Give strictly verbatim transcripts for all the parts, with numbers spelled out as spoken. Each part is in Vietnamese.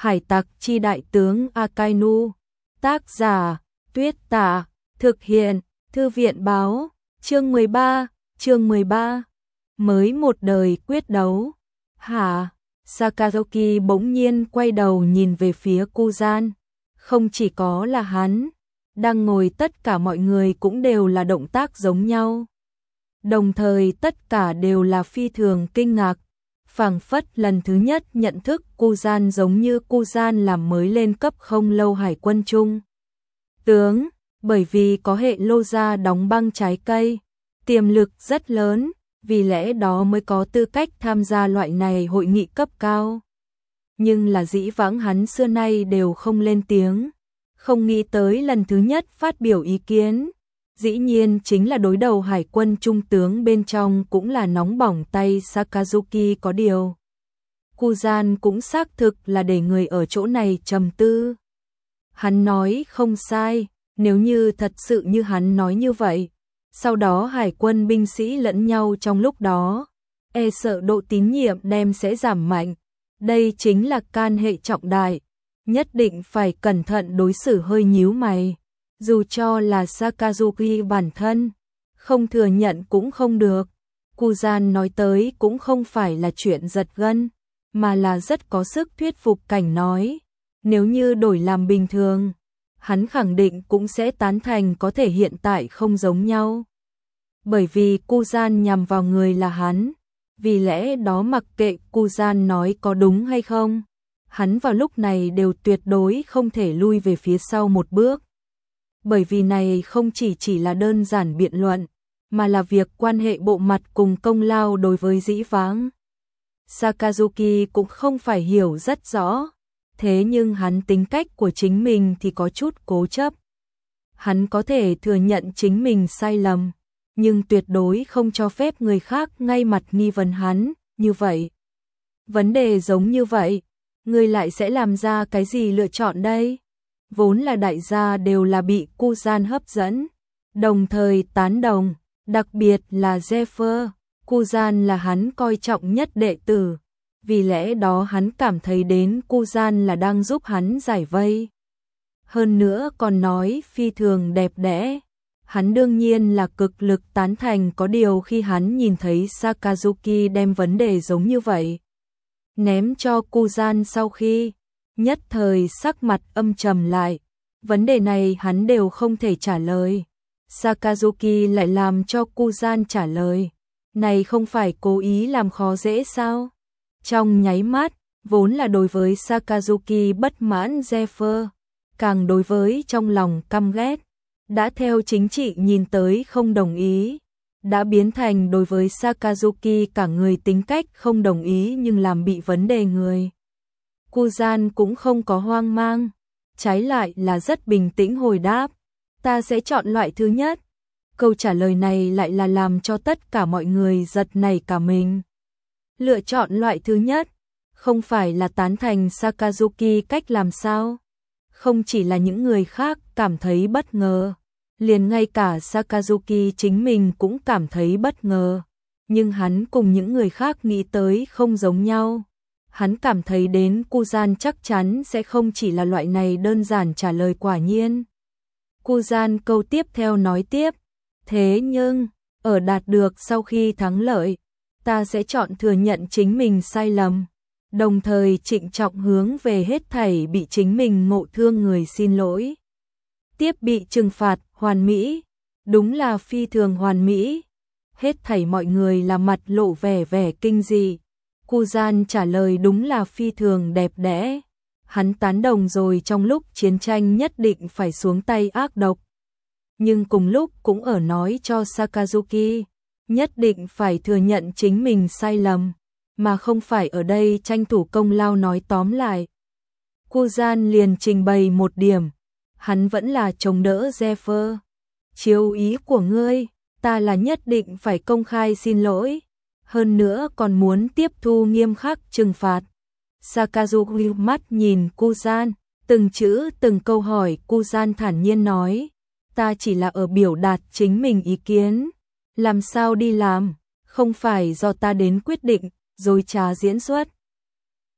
Hải tặc chi đại tướng Akainu. Tác giả, Tuyết Tả. Thực hiện, Thư viện báo. Chương mười ba, chương mười ba. Mới một đời quyết đấu. Hả? Sakazuki bỗng nhiên quay đầu nhìn về phía Kuzan. Không chỉ có là hắn, đang ngồi tất cả mọi người cũng đều là động tác giống nhau. Đồng thời tất cả đều là phi thường kinh ngạc. Phảng phất lần thứ nhất nhận thức Kuzan giống như Kuzan làm mới lên cấp không lâu hải quân trung tướng, bởi vì có hệ lô gia đóng băng trái cây, tiềm lực rất lớn, vì lẽ đó mới có tư cách tham gia loại này hội nghị cấp cao. Nhưng là dĩ vãng hắn xưa nay đều không lên tiếng, không nghĩ tới lần thứ nhất phát biểu ý kiến, dĩ nhiên chính là đối đầu hải quân trung tướng bên trong cũng là nóng bỏng tay Sakazuki. Có điều Kuzan cũng xác thực là để người ở chỗ này trầm tư. Hắn nói không sai, nếu như thật sự như hắn nói như vậy, sau đó hải quân binh sĩ lẫn nhau trong lúc đó, e sợ độ tín nhiệm đem sẽ giảm mạnh. Đây chính là can hệ trọng đại, nhất định phải cẩn thận đối xử. Hơi nhíu mày, dù cho là Sakazuki bản thân, không thừa nhận cũng không được. Kuzan nói tới cũng không phải là chuyện giật gân, mà là rất có sức thuyết phục cảnh nói. Nếu như đổi làm bình thường, hắn khẳng định cũng sẽ tán thành, có thể hiện tại không giống nhau. Bởi vì Kuzan nhằm vào người là hắn, vì lẽ đó mặc kệ Kuzan nói có đúng hay không, hắn vào lúc này đều tuyệt đối không thể lui về phía sau một bước. Bởi vì này không chỉ chỉ là đơn giản biện luận, mà là việc quan hệ bộ mặt cùng công lao đối với dĩ vãng. Sakazuki cũng không phải hiểu rất rõ, thế nhưng hắn tính cách của chính mình thì có chút cố chấp. Hắn có thể thừa nhận chính mình sai lầm, nhưng tuyệt đối không cho phép người khác ngay mặt nghi vấn hắn, như vậy. Vấn đề giống như vậy, người lại sẽ làm ra cái gì lựa chọn đây? Vốn là đại gia đều là bị Kuzan hấp dẫn, đồng thời tán đồng, đặc biệt là Zephyr. Kuzan là hắn coi trọng nhất đệ tử, vì lẽ đó hắn cảm thấy đến Kuzan là đang giúp hắn giải vây. Hơn nữa còn nói phi thường đẹp đẽ. Hắn đương nhiên là cực lực tán thành, có điều khi hắn nhìn thấy Sakazuki đem vấn đề giống như vậy ném cho Kuzan sau khi, nhất thời sắc mặt âm trầm lại. Vấn đề này hắn đều không thể trả lời. Sakazuki lại làm cho Kuzan trả lời. Này không phải cố ý làm khó dễ sao? Trong nháy mắt, vốn là đối với Sakazuki bất mãn Zephyr, càng đối với trong lòng căm ghét, đã theo chính trị nhìn tới không đồng ý, đã biến thành đối với Sakazuki cả người tính cách không đồng ý nhưng làm bị vấn đề người. Kuzan cũng không có hoang mang, trái lại là rất bình tĩnh hồi đáp, ta sẽ chọn loại thứ nhất. Câu trả lời này lại là làm cho tất cả mọi người giật nảy cả mình. Lựa chọn loại thứ nhất, không phải là tán thành Sakazuki cách làm sao? Không chỉ là những người khác cảm thấy bất ngờ, liền ngay cả Sakazuki chính mình cũng cảm thấy bất ngờ. Nhưng hắn cùng những người khác nghĩ tới không giống nhau. Hắn cảm thấy đến Kuzan chắc chắn sẽ không chỉ là loại này đơn giản trả lời quả nhiên. Kuzan câu tiếp theo nói tiếp, thế nhưng, ở đạt được sau khi thắng lợi, ta sẽ chọn thừa nhận chính mình sai lầm, đồng thời trịnh trọng hướng về hết thảy bị chính mình ngộ thương người xin lỗi. Tiếp bị trừng phạt, hoàn mỹ, đúng là phi thường hoàn mỹ. Hết thảy mọi người là mặt lộ vẻ vẻ kinh dị. Kuzan trả lời đúng là phi thường đẹp đẽ. Hắn tán đồng rồi, trong lúc chiến tranh nhất định phải xuống tay ác độc. Nhưng cùng lúc cũng ở nói cho Sakazuki, nhất định phải thừa nhận chính mình sai lầm, mà không phải ở đây tranh thủ công lao. Nói tóm lại, Kuzan liền trình bày một điểm, hắn vẫn là chống đỡ Zephyr. Chiếu ý của ngươi, ta là nhất định phải công khai xin lỗi, hơn nữa còn muốn tiếp thu nghiêm khắc trừng phạt. Sakazuki mắt nhìn Kuzan, từng chữ từng câu hỏi. Kuzan thản nhiên nói, ta chỉ là ở biểu đạt chính mình ý kiến, làm sao đi làm, không phải do ta đến quyết định, dối trá diễn xuất.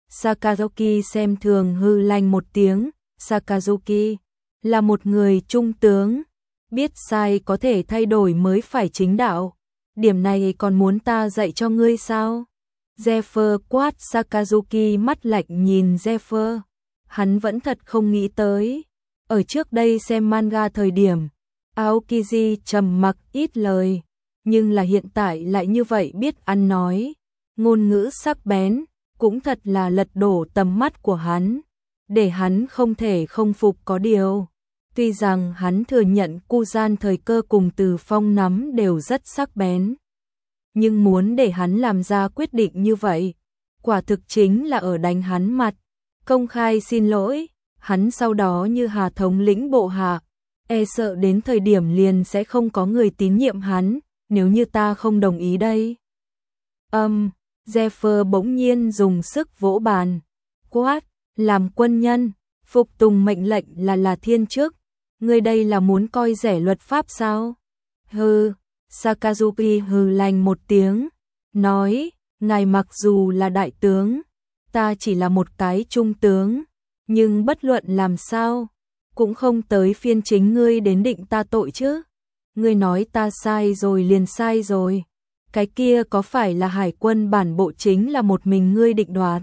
Sakazuki xem thường hư lạnh một tiếng, Sakazuki là một người trung tướng, biết sai có thể thay đổi mới phải chính đạo, điểm này còn muốn ta dạy cho ngươi sao? Zephyr quát. Sakazuki mắt lạnh nhìn Zephyr, hắn vẫn thật không nghĩ tới, ở trước đây xem manga thời điểm, Aokiji trầm mặc ít lời, nhưng là hiện tại lại như vậy biết ăn nói, ngôn ngữ sắc bén, cũng thật là lật đổ tầm mắt của hắn, để hắn không thể không phục. Có điều, tuy rằng hắn thừa nhận Kuzan thời cơ cùng Từ Phong nắm đều rất sắc bén, nhưng muốn để hắn làm ra quyết định như vậy, quả thực chính là ở đánh hắn mặt, công khai xin lỗi, hắn sau đó như Hà thống lĩnh bộ hạ, e sợ đến thời điểm liền sẽ không có người tín nhiệm hắn, nếu như ta không đồng ý đây. Âm, um, Zephyr bỗng nhiên dùng sức vỗ bàn, quát, làm quân nhân, phục tùng mệnh lệnh là là thiên chức, ngươi đây là muốn coi rẻ luật pháp sao? Hừ. Sakazuki hừ lạnh một tiếng, nói, ngài mặc dù là đại tướng, ta chỉ là một cái trung tướng, nhưng bất luận làm sao, cũng không tới phiên chính ngươi đến định ta tội chứ. Ngươi nói ta sai rồi liền sai rồi, cái kia có phải là hải quân bản bộ chính là một mình ngươi định đoạt?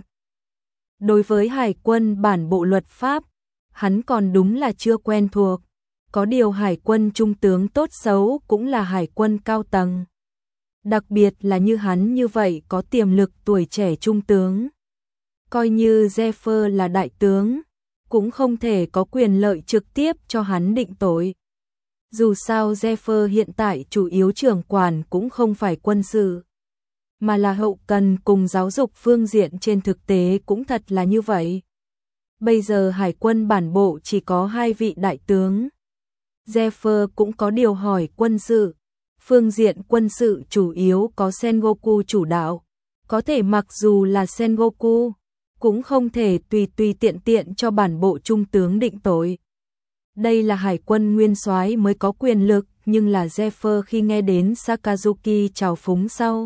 Đối với hải quân bản bộ luật pháp, hắn còn đúng là chưa quen thuộc. Có điều hải quân trung tướng tốt xấu cũng là hải quân cao tầng. Đặc biệt là như hắn như vậy có tiềm lực tuổi trẻ trung tướng. Coi như Zephyr là đại tướng, cũng không thể có quyền lợi trực tiếp cho hắn định tội. Dù sao Zephyr hiện tại chủ yếu trưởng quản cũng không phải quân sự, mà là hậu cần cùng giáo dục phương diện, trên thực tế cũng thật là như vậy. Bây giờ hải quân bản bộ chỉ có hai vị đại tướng. Zephyr cũng có điều hỏi quân sự, phương diện quân sự chủ yếu có Sengoku chủ đạo, có thể mặc dù là Sengoku, cũng không thể tùy tùy tiện tiện cho bản bộ trung tướng định tội. Đây là hải quân nguyên soái mới có quyền lực, nhưng là Zephyr khi nghe đến Sakazuki trào phúng sau,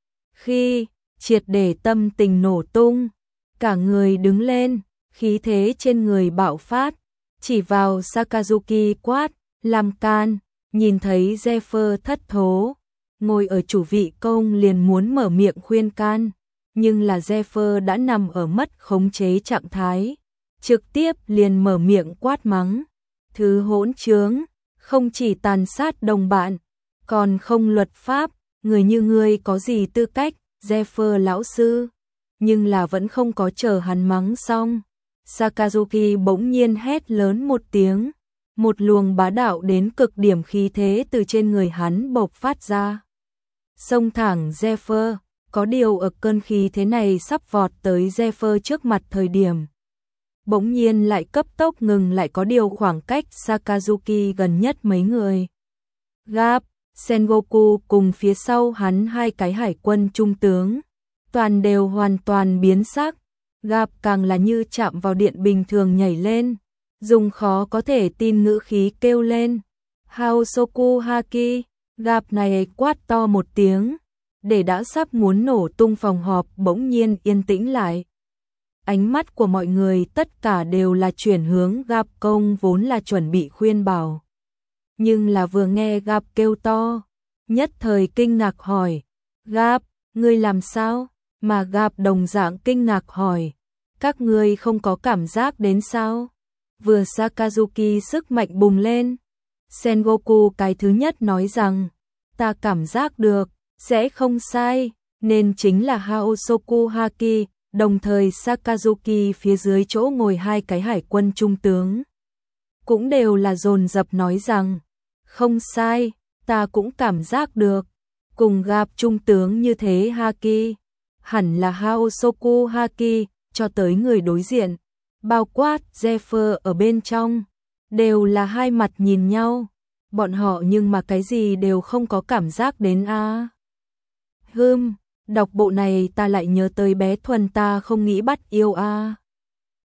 khi triệt để tâm tình nổ tung, cả người đứng lên, khí thế trên người bạo phát, chỉ vào Sakazuki quát, làm can. Nhìn thấy Zephyr thất thố, ngồi ở chủ vị công liền muốn mở miệng khuyên can, nhưng là Zephyr đã nằm ở mất khống chế trạng thái, trực tiếp liền mở miệng quát mắng, thứ hỗn trướng, không chỉ tàn sát đồng bạn, còn không luật pháp, người như ngươi có gì tư cách, Zephyr lão sư. Nhưng là vẫn không có chờ hắn mắng xong, Sakazuki bỗng nhiên hét lớn một tiếng, một luồng bá đạo đến cực điểm khí thế từ trên người hắn bộc phát ra, xông thẳng Zephyr. Có điều ở cơn khí thế này sắp vọt tới Zephyr trước mặt thời điểm, bỗng nhiên lại cấp tốc ngừng lại, có điều khoảng cách Sakazuki gần nhất mấy người. Gap, Sengoku cùng phía sau hắn hai cái hải quân trung tướng, toàn đều hoàn toàn biến sắc. Gap càng là như chạm vào điện bình thường nhảy lên, dùng khó có thể tin ngữ khí kêu lên, Haosoku Haki. Gap này quát to một tiếng, để đã sắp muốn nổ tung phòng họp bỗng nhiên yên tĩnh lại. Ánh mắt của mọi người tất cả đều là chuyển hướng Gap công vốn là chuẩn bị khuyên bảo. Nhưng là vừa nghe Gap kêu to, nhất thời kinh ngạc hỏi, Gap, ngươi làm sao? Mà Gap đồng dạng kinh ngạc hỏi, các ngươi không có cảm giác đến sao? Vừa Sakazuki sức mạnh bùng lên, Sengoku cái thứ nhất nói rằng, ta cảm giác được, sẽ không sai, nên chính là Haosoku Haki. Đồng thời Sakazuki phía dưới chỗ ngồi hai cái hải quân trung tướng cũng đều là dồn dập nói rằng, không sai, ta cũng cảm giác được, cùng gặp trung tướng như thế Haki, hẳn là Haosoku Haki. Cho tới người đối diện, bao quát Zephyr ở bên trong, đều là hai mặt nhìn nhau, bọn họ nhưng mà cái gì đều không có cảm giác đến a. À. Hừm, đọc bộ này ta lại nhớ tới bé Thuần ta không nghĩ bắt yêu a. À.